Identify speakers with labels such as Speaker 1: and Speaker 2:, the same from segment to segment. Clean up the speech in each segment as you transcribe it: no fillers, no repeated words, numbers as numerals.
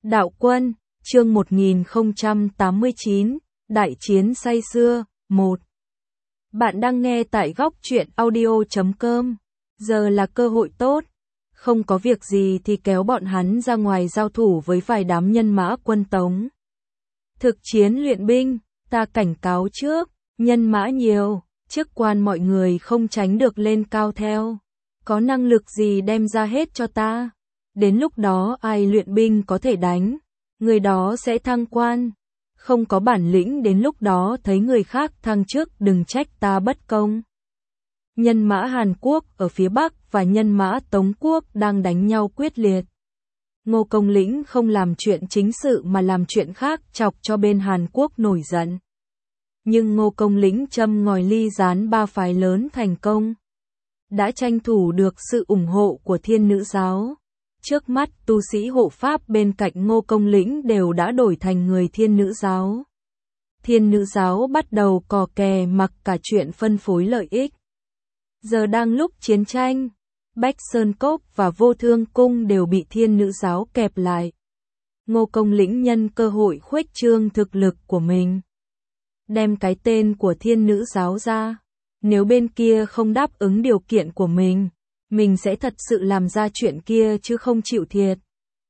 Speaker 1: Đạo quân, chương 1089, Đại chiến say xưa, 1. Bạn đang nghe tại góc truyện audio.com. Giờ là cơ hội tốt. Không có việc gì thì kéo bọn hắn ra ngoài giao thủ với vài đám nhân mã quân Tống. Thực chiến luyện binh, ta cảnh cáo trước, nhân mã nhiều, chức quan mọi người không tránh được lên cao theo. Có năng lực gì đem ra hết cho ta. Đến lúc đó ai luyện binh có thể đánh, người đó sẽ thăng quan. Không có bản lĩnh đến lúc đó thấy người khác thăng chức đừng trách ta bất công. Nhân mã Hàn Quốc ở phía Bắc và nhân mã Tống Quốc đang đánh nhau quyết liệt. Ngô Công Lĩnh không làm chuyện chính sự mà làm chuyện khác chọc cho bên Hàn Quốc nổi giận. Nhưng Ngô Công Lĩnh châm ngòi ly gián ba phái lớn thành công. Đã tranh thủ được sự ủng hộ của Thiên Nữ Giáo. Trước mắt tu sĩ hộ pháp bên cạnh Ngô Công Lĩnh đều đã đổi thành người Thiên Nữ Giáo. Thiên Nữ Giáo bắt đầu cò kè mặc cả chuyện phân phối lợi ích. Giờ đang lúc chiến tranh, Bách Sơn Cốc và Vô Thương Cung đều bị Thiên Nữ Giáo kẹp lại. Ngô Công Lĩnh nhân cơ hội khuếch trương thực lực của mình. Đem cái tên của Thiên Nữ Giáo ra. Nếu bên kia không đáp ứng điều kiện của mình sẽ thật sự làm ra chuyện kia chứ không chịu thiệt.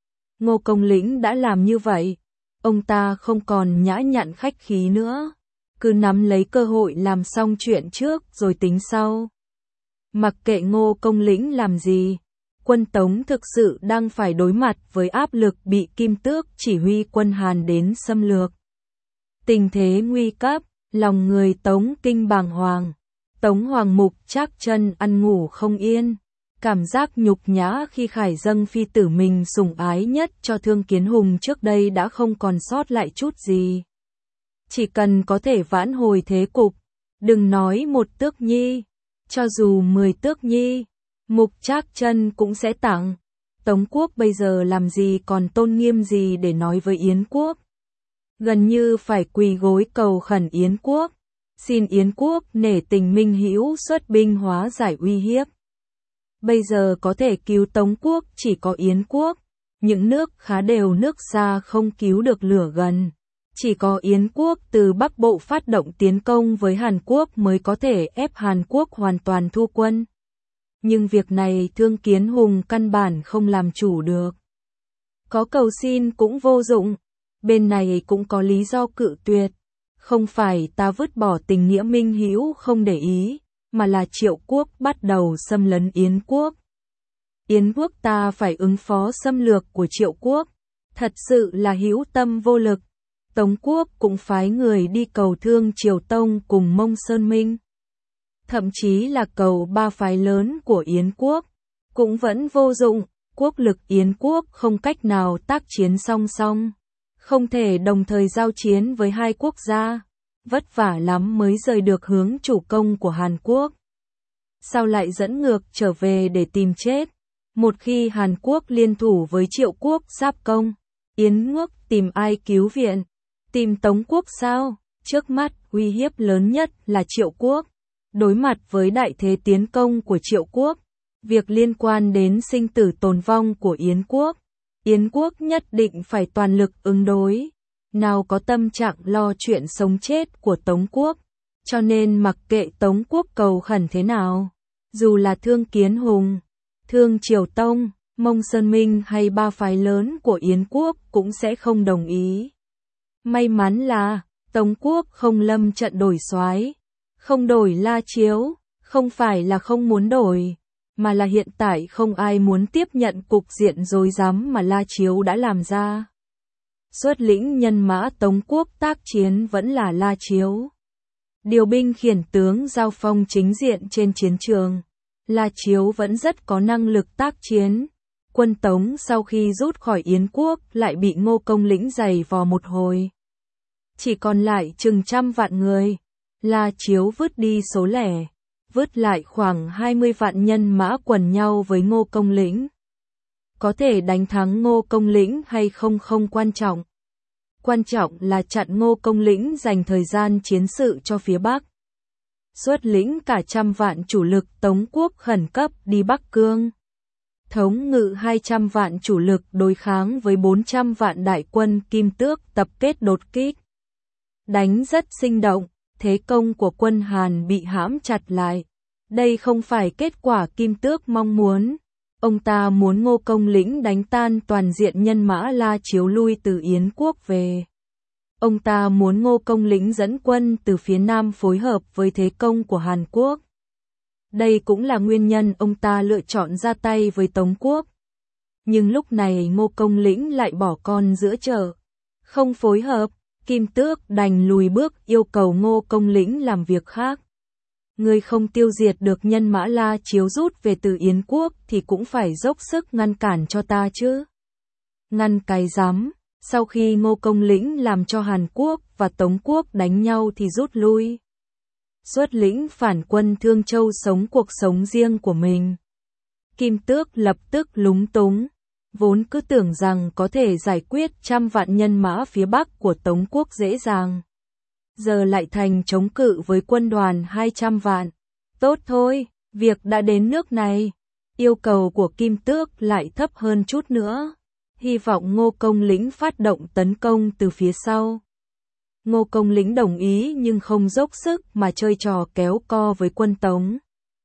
Speaker 1: Ngô Công Lĩnh đã làm như vậy. Ông ta không còn nhã nhặn khách khí nữa. Cứ nắm lấy cơ hội làm xong chuyện trước rồi tính sau. Mặc kệ Ngô Công Lĩnh làm gì, quân Tống thực sự đang phải đối mặt với áp lực bị Kim Tước chỉ huy quân Hàn đến xâm lược. Tình thế nguy cấp, lòng người Tống Kinh bàng hoàng. Tống Hoàng Mục Trác Chân ăn ngủ không yên. Cảm giác nhục nhã khi Khải dâng phi tử mình sủng ái nhất cho Thương Kiến Hùng trước đây đã không còn sót lại chút gì. Chỉ cần có thể vãn hồi thế cục, đừng nói một tước nhi, cho dù 10 tước nhi, Mục Trác Chân cũng sẽ tặng. Tống Quốc bây giờ làm gì còn tôn nghiêm gì để nói với Yến Quốc. Gần như phải quỳ gối cầu khẩn Yến Quốc, xin Yến Quốc nể tình minh hữu xuất binh hóa giải uy hiếp. Bây giờ có thể cứu Tống Quốc chỉ có Yến Quốc, những nước khá đều nước xa không cứu được lửa gần. Chỉ có Yến Quốc từ Bắc Bộ phát động tiến công với Hàn Quốc mới có thể ép Hàn Quốc hoàn toàn thu quân. Nhưng việc này Thương Kiến Hùng căn bản không làm chủ được. Có cầu xin cũng vô dụng, bên này cũng có lý do cự tuyệt. Không phải ta vứt bỏ tình nghĩa minh hữu không để ý, mà là Triệu Quốc bắt đầu xâm lấn Yến Quốc. Yến Quốc ta phải ứng phó xâm lược của Triệu Quốc, thật sự là hữu tâm vô lực. Tống Quốc cũng phái người đi cầu thương Triều Tông cùng Mông Sơn Minh. Thậm chí là cầu ba phái lớn của Yến Quốc, cũng vẫn vô dụng, quốc lực Yến Quốc không cách nào tác chiến song song. Không thể đồng thời giao chiến với hai quốc gia, vất vả lắm mới rời được hướng chủ công của Hàn Quốc. Sao lại dẫn ngược trở về để tìm chết? Một khi Hàn Quốc liên thủ với Triệu Quốc giáp công, Yến Quốc tìm ai cứu viện? Tìm Tống Quốc sao? Trước mắt, uy hiếp lớn nhất là Triệu Quốc. Đối mặt với đại thế tiến công của Triệu Quốc, việc liên quan đến sinh tử tồn vong của Yến Quốc, Yến Quốc nhất định phải toàn lực ứng đối. Nào có tâm trạng lo chuyện sống chết của Tống Quốc. Cho nên mặc kệ Tống Quốc cầu khẩn thế nào, dù là Thương Kiến Hùng, Thương Triều Tông, Mông Sơn Minh hay ba phái lớn của Yến Quốc cũng sẽ không đồng ý. May mắn là Tống Quốc không lâm trận đổi soái, không đổi La Chiếu, không phải là không muốn đổi, mà là hiện tại không ai muốn tiếp nhận cục diện rối rắm mà La Chiếu đã làm ra. Xuất lĩnh nhân mã Tống Quốc tác chiến vẫn là La Chiếu. Điều binh khiển tướng giao phong chính diện trên chiến trường, La Chiếu vẫn rất có năng lực tác chiến. Quân Tống sau khi rút khỏi Yến Quốc lại bị Ngô Công Lĩnh giày vò một hồi. Chỉ còn lại chừng 100 vạn người. La Chiếu vứt đi số lẻ, vứt lại khoảng 20 vạn nhân mã quần nhau với Ngô Công Lĩnh. Có thể đánh thắng Ngô Công Lĩnh hay không không quan trọng. Quan trọng là chặn Ngô Công Lĩnh dành thời gian chiến sự cho phía Bắc. Xuất lĩnh cả 100 vạn chủ lực Tống Quốc khẩn cấp đi Bắc Cương. thống ngự 200 vạn chủ lực đối kháng với 400 vạn đại quân Kim Tước tập kết đột kích. Đánh rất sinh động, thế công của quân Hàn bị hãm chặt lại. Đây không phải kết quả Kim Tước mong muốn. Ông ta muốn Ngô Công Lĩnh đánh tan toàn diện nhân mã La Chiếu lui từ Yến quốc về. Ông ta muốn Ngô Công Lĩnh dẫn quân từ phía Nam phối hợp với thế công của Hàn Quốc. Đây cũng là nguyên nhân ông ta lựa chọn ra tay với Tống quốc. Nhưng lúc này Ngô Công Lĩnh lại bỏ con giữa chợ. Không phối hợp, Kim Tước đành lùi bước yêu cầu Ngô Công Lĩnh làm việc khác. Người không tiêu diệt được nhân mã La Chiếu rút về từ Yến quốc thì cũng phải dốc sức ngăn cản cho ta chứ. Ngăn cái rắm, sau khi Ngô Công Lĩnh làm cho Hàn Quốc và Tống quốc đánh nhau thì rút lui. Xuất lĩnh phản quân Thương Châu sống cuộc sống riêng của mình. Kim Tước lập tức lúng túng, vốn cứ tưởng rằng có thể giải quyết 100 vạn nhân mã phía Bắc của Tống quốc dễ dàng. Giờ lại thành chống cự với quân đoàn 200 vạn. Tốt thôi, việc đã đến nước này. Yêu cầu của Kim Tước lại thấp hơn chút nữa. Hy vọng Ngô Công Lĩnh phát động tấn công từ phía sau. Ngô Công Lĩnh đồng ý nhưng không dốc sức mà chơi trò kéo co với quân Tống.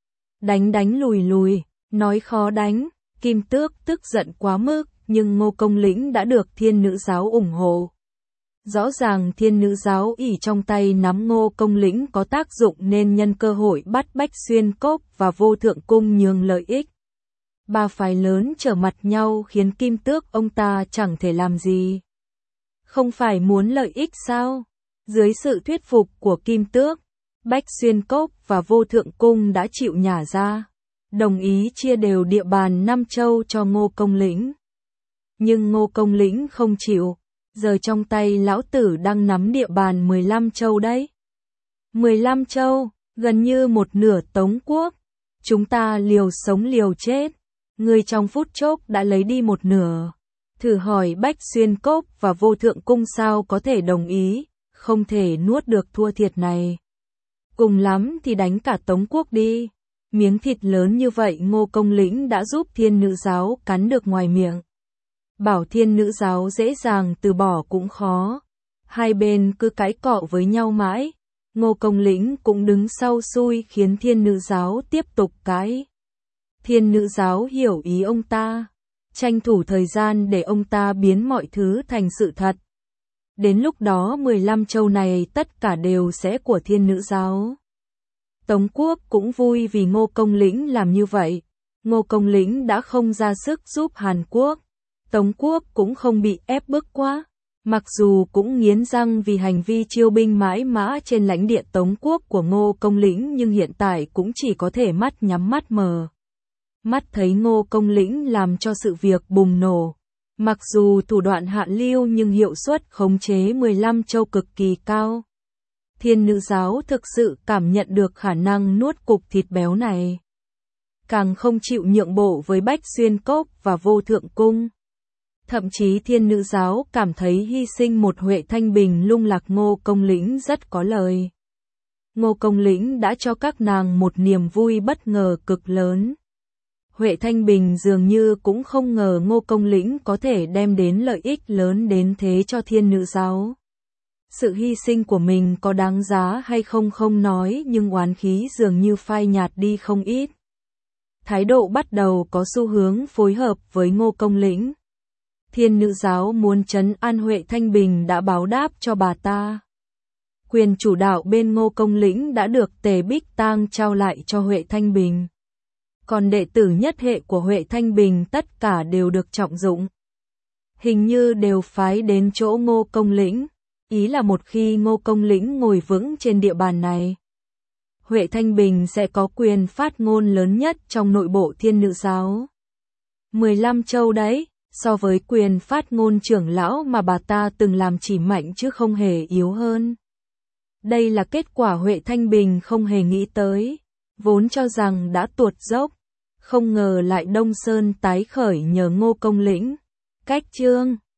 Speaker 1: Đánh lùi, nói khó đánh, Kim Tước tức giận quá mức, nhưng Ngô Công Lĩnh đã được Thiên Nữ giáo ủng hộ. Rõ ràng Thiên Nữ giáo ỷ trong tay nắm Ngô Công Lĩnh có tác dụng nên nhân cơ hội bắt Bách Xuyên Cốc và Vô Thượng Cung nhường lợi ích. Ba phái lớn trở mặt nhau khiến Kim Tước ông ta chẳng thể làm gì. Không phải muốn lợi ích sao? Dưới sự thuyết phục của Kim Tước, Bách Xuyên Cốc và Vô Thượng Cung đã chịu nhả ra, đồng ý chia đều địa bàn Nam Châu cho Ngô Công Lĩnh. Nhưng Ngô Công Lĩnh không chịu, giờ trong tay lão tử đang nắm địa bàn 15 châu đấy. 15 châu, gần như một nửa Tống quốc. Chúng ta liều sống liều chết. Người trong phút chốc đã lấy đi một nửa. Thử hỏi Bách Xuyên Cốc và Vô Thượng Cung sao có thể đồng ý, không thể nuốt được thua thiệt này. Cùng lắm thì đánh cả Tống quốc đi. Miếng thịt lớn như vậy Ngô Công Lĩnh đã giúp Thiên Nữ giáo cắn được ngoài miệng. Bảo Thiên Nữ giáo dễ dàng từ bỏ cũng khó. Hai bên cứ cãi cọ với nhau mãi. Ngô Công Lĩnh cũng đứng sau xui khiến Thiên Nữ giáo tiếp tục cãi. Thiên Nữ giáo hiểu ý ông ta, tranh thủ thời gian để ông ta biến mọi thứ thành sự thật. Đến lúc đó 15 châu này tất cả đều sẽ của Thiên Nữ giáo. Tống quốc cũng vui vì Ngô Công Lĩnh làm như vậy. Ngô Công Lĩnh đã không ra sức giúp Hàn Quốc. Tống quốc cũng không bị ép bức quá. Mặc dù cũng nghiến răng vì hành vi chiêu binh mãi mã trên lãnh địa Tống quốc của Ngô Công Lĩnh nhưng hiện tại cũng chỉ có thể mắt nhắm mắt mở. Mắt thấy Ngô Công Lĩnh làm cho sự việc bùng nổ. Mặc dù thủ đoạn hạ lưu nhưng hiệu suất khống chế 15 châu cực kỳ cao. Thiên Nữ giáo thực sự cảm nhận được khả năng nuốt cục thịt béo này. Càng không chịu nhượng bộ với Bách Xuyên Cốc và Vô Thượng Cung. Thậm chí Thiên Nữ giáo cảm thấy hy sinh một Huệ Thanh Bình lung lạc Ngô Công Lĩnh rất có lời. Ngô Công Lĩnh đã cho các nàng một niềm vui bất ngờ cực lớn. Huệ Thanh Bình dường như cũng không ngờ Ngô Công Lĩnh có thể đem đến lợi ích lớn đến thế cho Thiên Nữ giáo. Sự hy sinh của mình có đáng giá hay không không nói nhưng oán khí dường như phai nhạt đi không ít. Thái độ bắt đầu có xu hướng phối hợp với Ngô Công Lĩnh. Thiên Nữ giáo muốn trấn an Huệ Thanh Bình đã báo đáp cho bà ta. Quyền chủ đạo bên Ngô Công Lĩnh đã được Tề Bích Tang trao lại cho Huệ Thanh Bình. Còn đệ tử nhất hệ của Huệ Thanh Bình tất cả đều được trọng dụng. Hình như đều phái đến chỗ Ngô Công Lĩnh. Ý là một khi Ngô Công Lĩnh ngồi vững trên địa bàn này, Huệ Thanh Bình sẽ có quyền phát ngôn lớn nhất trong nội bộ Thiên Nữ giáo. 15 châu đấy, so với quyền phát ngôn trưởng lão mà bà ta từng làm chỉ mạnh chứ không hề yếu hơn. Đây là kết quả Huệ Thanh Bình không hề nghĩ tới, vốn cho rằng đã tuột dốc, không ngờ lại Đông Sơn tái khởi nhờ Ngô Công Lĩnh. Cách chương